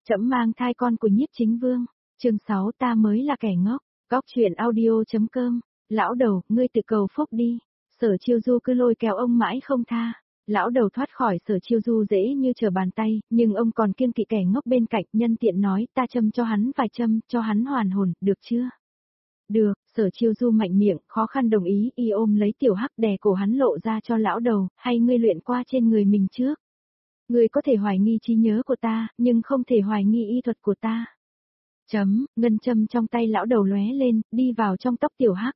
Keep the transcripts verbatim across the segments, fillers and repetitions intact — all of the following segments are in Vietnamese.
Trẫm mang thai con của Nhiếp Chính Vương. Chương sáu ta mới là kẻ ngốc. Góc truyện audio.com. Lão đầu, ngươi tự cầu phúc đi. Sở Chiêu Du cứ lôi kéo ông mãi không tha. Lão đầu thoát khỏi Sở Chiêu Du dễ như trở bàn tay, nhưng ông còn kiêng kỵ kẻ ngốc bên cạnh, nhân tiện nói, ta châm cho hắn vài châm, cho hắn hoàn hồn, được chưa? Được, Sở Chiêu Du mạnh miệng, khó khăn đồng ý, y ôm lấy Tiểu Hắc đè cổ hắn lộ ra cho lão đầu, hay ngươi luyện qua trên người mình trước. Ngươi có thể hoài nghi trí nhớ của ta, nhưng không thể hoài nghi y thuật của ta. Chấm, ngân châm trong tay lão đầu lóe lên, đi vào trong tóc Tiểu Hắc.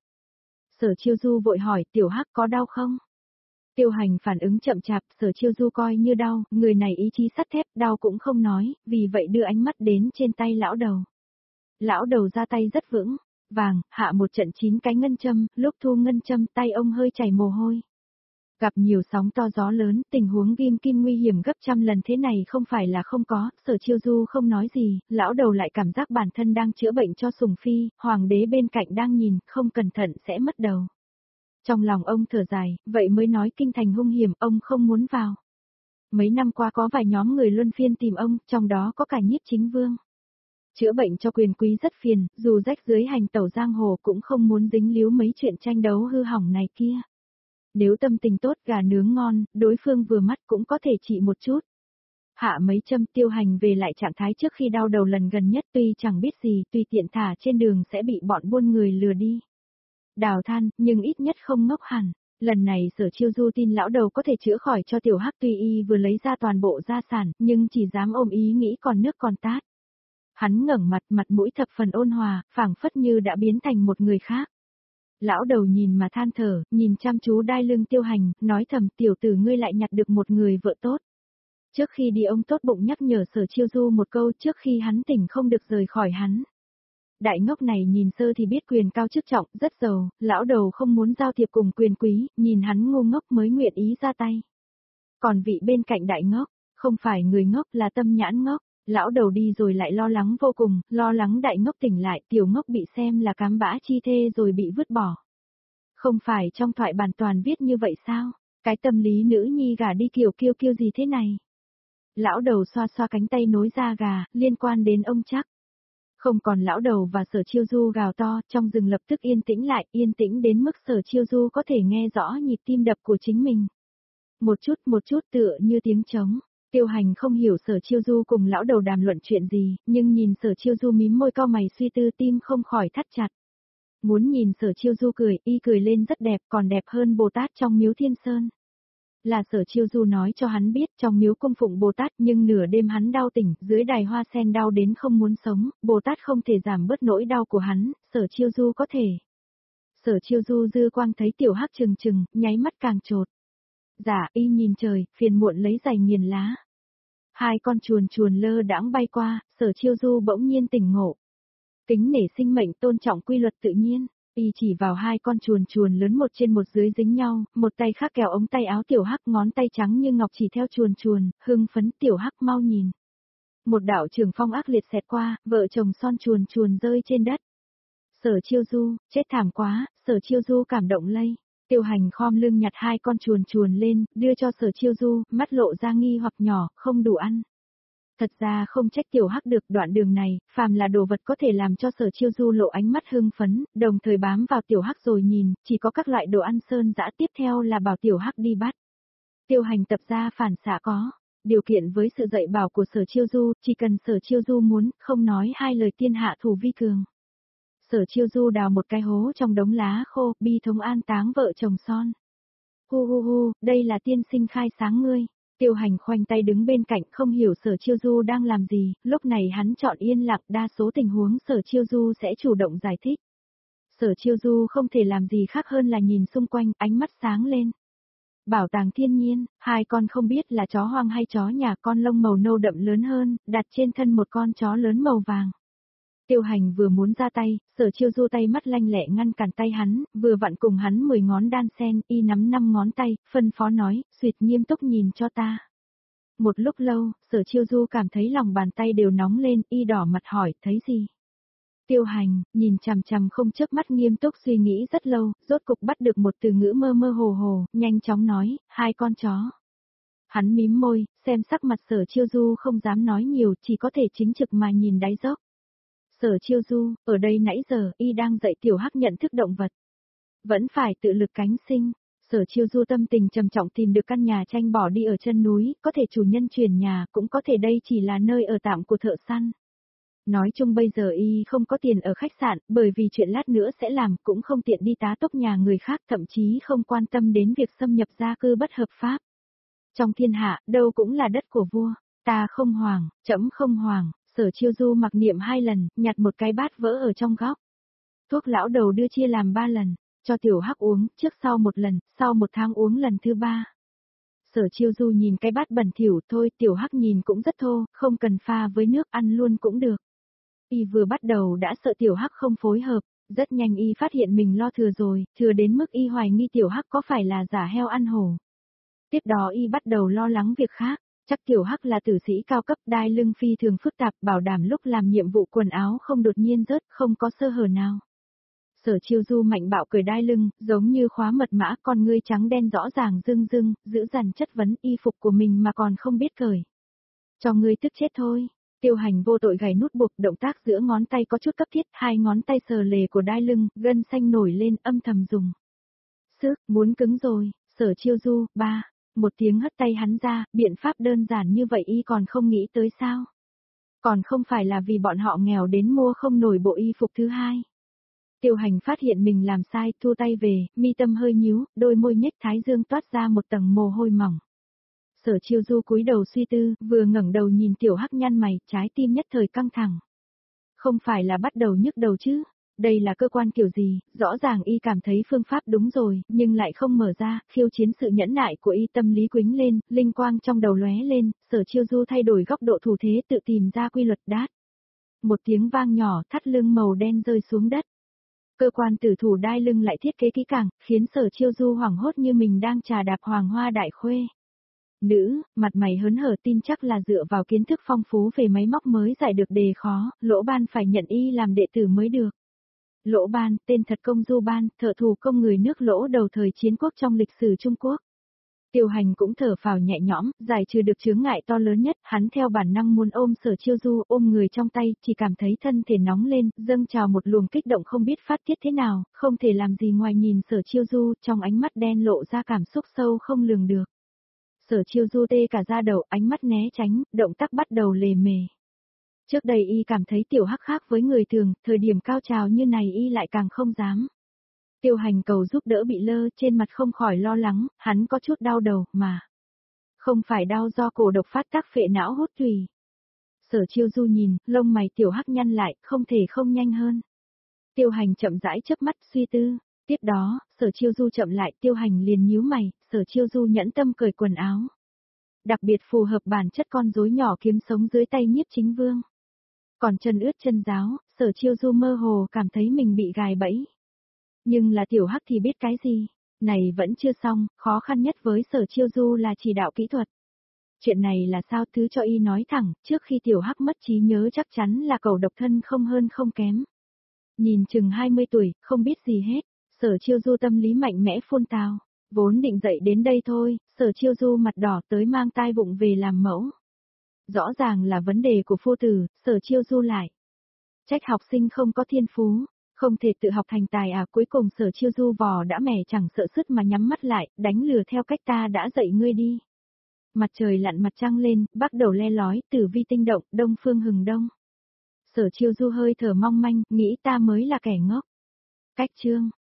Sở Chiêu Du vội hỏi, Tiểu Hắc có đau không? Tiêu Hành phản ứng chậm chạp, Sở Chiêu Du coi như đau, người này ý chí sắt thép, đau cũng không nói, vì vậy đưa ánh mắt đến trên tay lão đầu. Lão đầu ra tay rất vững, vàng, hạ một trận chín cái ngân châm, lúc thu ngân châm tay ông hơi chảy mồ hôi. Gặp nhiều sóng to gió lớn, tình huống ghim kim nguy hiểm gấp trăm lần thế này không phải là không có, Sở Chiêu Du không nói gì, lão đầu lại cảm giác bản thân đang chữa bệnh cho Sùng Phi, hoàng đế bên cạnh đang nhìn, không cẩn thận sẽ mất đầu. Trong lòng ông thở dài, vậy mới nói kinh thành hung hiểm, ông không muốn vào. Mấy năm qua có vài nhóm người luân phiên tìm ông, trong đó có cả Nhiếp Chính Vương. Chữa bệnh cho quyền quý rất phiền, dù rách dưới hành tẩu giang hồ cũng không muốn dính líu mấy chuyện tranh đấu hư hỏng này kia. Nếu tâm tình tốt gà nướng ngon, đối phương vừa mắt cũng có thể trị một chút. Hạ mấy châm Tiêu Hành về lại trạng thái trước khi đau đầu lần gần nhất, tuy chẳng biết gì, tùy tiện thả trên đường sẽ bị bọn buôn người lừa đi. Đào than, nhưng ít nhất không ngốc hẳn. Lần này Sở Chiêu Du tin lão đầu có thể chữa khỏi cho Tiểu Hắc, tuy y vừa lấy ra toàn bộ gia sản, nhưng chỉ dám ôm ý nghĩ còn nước còn tát. Hắn ngẩng mặt, mặt mũi thập phần ôn hòa, phảng phất như đã biến thành một người khác. Lão đầu nhìn mà than thở, nhìn chăm chú đai lưng Tiêu Hành, nói thầm, tiểu tử ngươi lại nhặt được một người vợ tốt. Trước khi đi ông tốt bụng nhắc nhở Sở Chiêu Du một câu trước khi hắn tỉnh không được rời khỏi hắn. Đại ngốc này nhìn sơ thì biết quyền cao chức trọng, rất giàu, lão đầu không muốn giao thiệp cùng quyền quý, nhìn hắn ngu ngốc mới nguyện ý ra tay. Còn vị bên cạnh đại ngốc, không phải người ngốc là tâm nhãn ngốc, lão đầu đi rồi lại lo lắng vô cùng, lo lắng đại ngốc tỉnh lại, tiểu ngốc bị xem là cám bã chi thê rồi bị vứt bỏ. Không phải trong thoại bản toàn viết như vậy sao? Cái tâm lý nữ nhi gà đi kiểu kiêu kiêu gì thế này? Lão đầu xoa xoa cánh tay nối da gà, liên quan đến ông chắc. Không còn lão đầu và Sở Chiêu Du gào to, trong rừng lập tức yên tĩnh lại, yên tĩnh đến mức Sở Chiêu Du có thể nghe rõ nhịp tim đập của chính mình. Một chút một chút tựa như tiếng trống. Tiêu Hành không hiểu Sở Chiêu Du cùng lão đầu đàm luận chuyện gì, nhưng nhìn Sở Chiêu Du mím môi cau mày suy tư, tim không khỏi thắt chặt. Muốn nhìn Sở Chiêu Du cười, y cười lên rất đẹp, còn đẹp hơn Bồ Tát trong miếu Thiên Sơn. Là Sở Chiêu Du nói cho hắn biết trong miếu cung phụng Bồ Tát, nhưng nửa đêm hắn đau tỉnh, dưới đài hoa sen đau đến không muốn sống, Bồ Tát không thể giảm bớt nỗi đau của hắn, Sở Chiêu Du có thể. Sở Chiêu Du dư quang thấy Tiểu Hắc trừng trừng, nháy mắt càng trột. Dạ, y nhìn trời, phiền muộn lấy giày nghiền lá. Hai con chuồn chuồn lơ đãng bay qua, Sở Chiêu Du bỗng nhiên tỉnh ngộ. Kính nể sinh mệnh, tôn trọng quy luật tự nhiên. Y chỉ vào hai con chuồn chuồn lớn một trên một dưới dính nhau, một tay khác kéo ống tay áo Tiểu Hắc, ngón tay trắng như ngọc chỉ theo chuồn chuồn, hưng phấn, Tiểu Hắc mau nhìn. Một đạo trường phong ác liệt xẹt qua, vợ chồng son chuồn chuồn rơi trên đất. Sở Chiêu Du, chết thảm quá, Sở Chiêu Du cảm động lây. Tiêu Hành khom lưng nhặt hai con chuồn chuồn lên, đưa cho Sở Chiêu Du, mắt lộ ra nghi hoặc nhỏ, không đủ ăn. Thật ra không trách Tiểu Hắc được, đoạn đường này, phàm là đồ vật có thể làm cho Sở Chiêu Du lộ ánh mắt hưng phấn, đồng thời bám vào Tiểu Hắc rồi nhìn, chỉ có các loại đồ ăn sơn dã, tiếp theo là bảo Tiểu Hắc đi bắt. Tiêu Hành tập ra phản xạ có, điều kiện với sự dạy bảo của Sở Chiêu Du, chỉ cần Sở Chiêu Du muốn, không nói hai lời tiên hạ thủ vi cường. Sở Chiêu Du đào một cái hố trong đống lá khô, bi thống an táng vợ chồng son. Hu hu hu, đây là tiên sinh khai sáng ngươi. Tiêu Hành khoanh tay đứng bên cạnh không hiểu Sở Chiêu Du đang làm gì, lúc này hắn chọn yên lặng, đa số tình huống Sở Chiêu Du sẽ chủ động giải thích. Sở Chiêu Du không thể làm gì khác hơn là nhìn xung quanh, ánh mắt sáng lên. Bảo tàng thiên nhiên, hai con không biết là chó hoang hay chó nhà, con lông màu nâu đậm lớn hơn, đặt trên thân một con chó lớn màu vàng. Tiêu Hành vừa muốn ra tay, Sở Chiêu Du tay mắt lanh lẹ ngăn cản tay hắn, vừa vặn cùng hắn mười ngón đan sen, y nắm năm ngón tay, phân phó nói, suyệt nghiêm túc nhìn cho ta. Một lúc lâu, Sở Chiêu Du cảm thấy lòng bàn tay đều nóng lên, y đỏ mặt hỏi, thấy gì? Tiêu Hành, nhìn chằm chằm không chớp mắt nghiêm túc suy nghĩ rất lâu, rốt cục bắt được một từ ngữ mơ mơ hồ hồ, nhanh chóng nói, hai con chó. Hắn mím môi, xem sắc mặt Sở Chiêu Du không dám nói nhiều, chỉ có thể chính trực mà nhìn đáy dốc. Sở Chiêu Du, ở đây nãy giờ, y đang dạy tiểu hắc nhận thức động vật. Vẫn phải tự lực cánh sinh. Sở Chiêu Du tâm tình trầm trọng tìm được căn nhà tranh bỏ đi ở chân núi, có thể chủ nhân chuyển nhà, cũng có thể đây chỉ là nơi ở tạm của thợ săn. Nói chung bây giờ y không có tiền ở khách sạn, bởi vì chuyện lát nữa sẽ làm, cũng không tiện đi tá túc nhà người khác, thậm chí không quan tâm đến việc xâm nhập gia cư bất hợp pháp. Trong thiên hạ, đâu cũng là đất của vua, ta không hoàng, trẫm không hoàng. Sở Chiêu Du mặc niệm hai lần, nhặt một cái bát vỡ ở trong góc. Thuốc lão đầu đưa chia làm ba lần, cho tiểu hắc uống, trước sau một lần, sau một tháng uống lần thứ ba. Sở Chiêu Du nhìn cái bát bẩn thỉu, thôi tiểu hắc nhìn cũng rất thô, không cần pha với nước ăn luôn cũng được. Y vừa bắt đầu đã sợ tiểu hắc không phối hợp, rất nhanh y phát hiện mình lo thừa rồi, thừa đến mức y hoài nghi tiểu hắc có phải là giả heo ăn hổ. Tiếp đó y bắt đầu lo lắng việc khác. Chắc tiểu hắc là tử sĩ cao cấp, đai lưng phi thường phức tạp, bảo đảm lúc làm nhiệm vụ quần áo không đột nhiên rớt, không có sơ hở nào. Sở Chiêu Du mạnh bạo cởi đai lưng, giống như khóa mật mã, con ngươi trắng đen rõ ràng rưng rưng, giữ dằn chất vấn y phục của mình mà còn không biết cởi. Cho ngươi tức chết thôi. Tiêu Hành vô tội gảy nút buộc, động tác giữa ngón tay có chút cấp thiết, hai ngón tay sờ lề của đai lưng, gân xanh nổi lên, âm thầm dùng. Sức, muốn cứng rồi. Sở Chiêu Du, ba. Một tiếng hất tay hắn ra, biện pháp đơn giản như vậy y còn không nghĩ tới sao? Còn không phải là vì bọn họ nghèo đến mua không nổi bộ y phục thứ hai. Tiêu Hành phát hiện mình làm sai, thua tay về, mi tâm hơi nhíu, đôi môi nhếch thái dương toát ra một tầng mồ hôi mỏng. Sở Chiêu Du cúi đầu suy tư, vừa ngẩng đầu nhìn tiểu hắc nhăn mày, trái tim nhất thời căng thẳng. Không phải là bắt đầu nhức đầu chứ? Đây là cơ quan kiểu gì, rõ ràng y cảm thấy phương pháp đúng rồi, nhưng lại không mở ra, khiêu chiến sự nhẫn nại của y, tâm lý quính lên, linh quang trong đầu lóe lên, Sở Chiêu Du thay đổi góc độ thủ thế tự tìm ra quy luật đát. Một tiếng vang nhỏ, thắt lưng màu đen rơi xuống đất. Cơ quan tử thủ đai lưng lại thiết kế kỹ càng, khiến Sở Chiêu Du hoảng hốt như mình đang trà đạp hoàng hoa đại khuê. Nữ, mặt mày hớn hở tin chắc là dựa vào kiến thức phong phú về máy móc mới giải được đề khó, Lỗ Ban phải nhận y làm đệ tử mới được. Lỗ Ban, tên thật Công Du Ban, thợ thủ công người nước Lỗ đầu thời chiến quốc trong lịch sử Trung Quốc. Tiêu Hành cũng thở phào nhẹ nhõm, giải trừ được chướng ngại to lớn nhất, hắn theo bản năng muốn ôm Sở Chiêu Du, ôm người trong tay, chỉ cảm thấy thân thể nóng lên, dâng trào một luồng kích động không biết phát tiết thế nào, không thể làm gì ngoài nhìn Sở Chiêu Du, trong ánh mắt đen lộ ra cảm xúc sâu không lường được. Sở Chiêu Du tê cả da đầu, ánh mắt né tránh, động tác bắt đầu lề mề. Trước đây y cảm thấy tiểu hắc khác với người thường, thời điểm cao trào như này y lại càng không dám. Tiêu Hành cầu giúp đỡ bị lơ, trên mặt không khỏi lo lắng, hắn có chút đau đầu, mà. Không phải đau do cổ độc phát tác phệ não hút tùy. Sở Chiêu Du nhìn, lông mày tiểu hắc nhăn lại, không thể không nhanh hơn. Tiêu Hành chậm rãi chớp mắt suy tư. Tiếp đó, Sở Chiêu Du chậm lại, Tiêu Hành liền nhíu mày, Sở Chiêu Du nhẫn tâm cởi quần áo. Đặc biệt phù hợp bản chất con rối nhỏ kiếm sống dưới tay Nhiếp Chính Vương. Còn chân ướt chân giáo, Sở Chiêu Du mơ hồ cảm thấy mình bị gài bẫy. Nhưng là tiểu hắc thì biết cái gì? Này vẫn chưa xong, khó khăn nhất với Sở Chiêu Du là chỉ đạo kỹ thuật. Chuyện này là sao, thứ cho y nói thẳng, trước khi tiểu hắc mất trí nhớ chắc chắn là cẩu độc thân không hơn không kém. Nhìn chừng hai mươi tuổi, không biết gì hết, Sở Chiêu Du tâm lý mạnh mẽ phun tào, vốn định dậy đến đây thôi, Sở Chiêu Du mặt đỏ tới mang tai vụng về làm mẫu. Rõ ràng là vấn đề của phu tử, Sở Chiêu Du lại. Trách học sinh không có thiên phú, không thể tự học thành tài à, cuối cùng Sở Chiêu Du vò đã mẻ chẳng sợ sứt mà nhắm mắt lại, đánh lừa theo cách ta đã dạy ngươi đi. Mặt trời lặn mặt trăng lên, bắt đầu le lói, tử vi tinh động, đông phương hừng đông. Sở Chiêu Du hơi thở mong manh, nghĩ ta mới là kẻ ngốc. Cách chương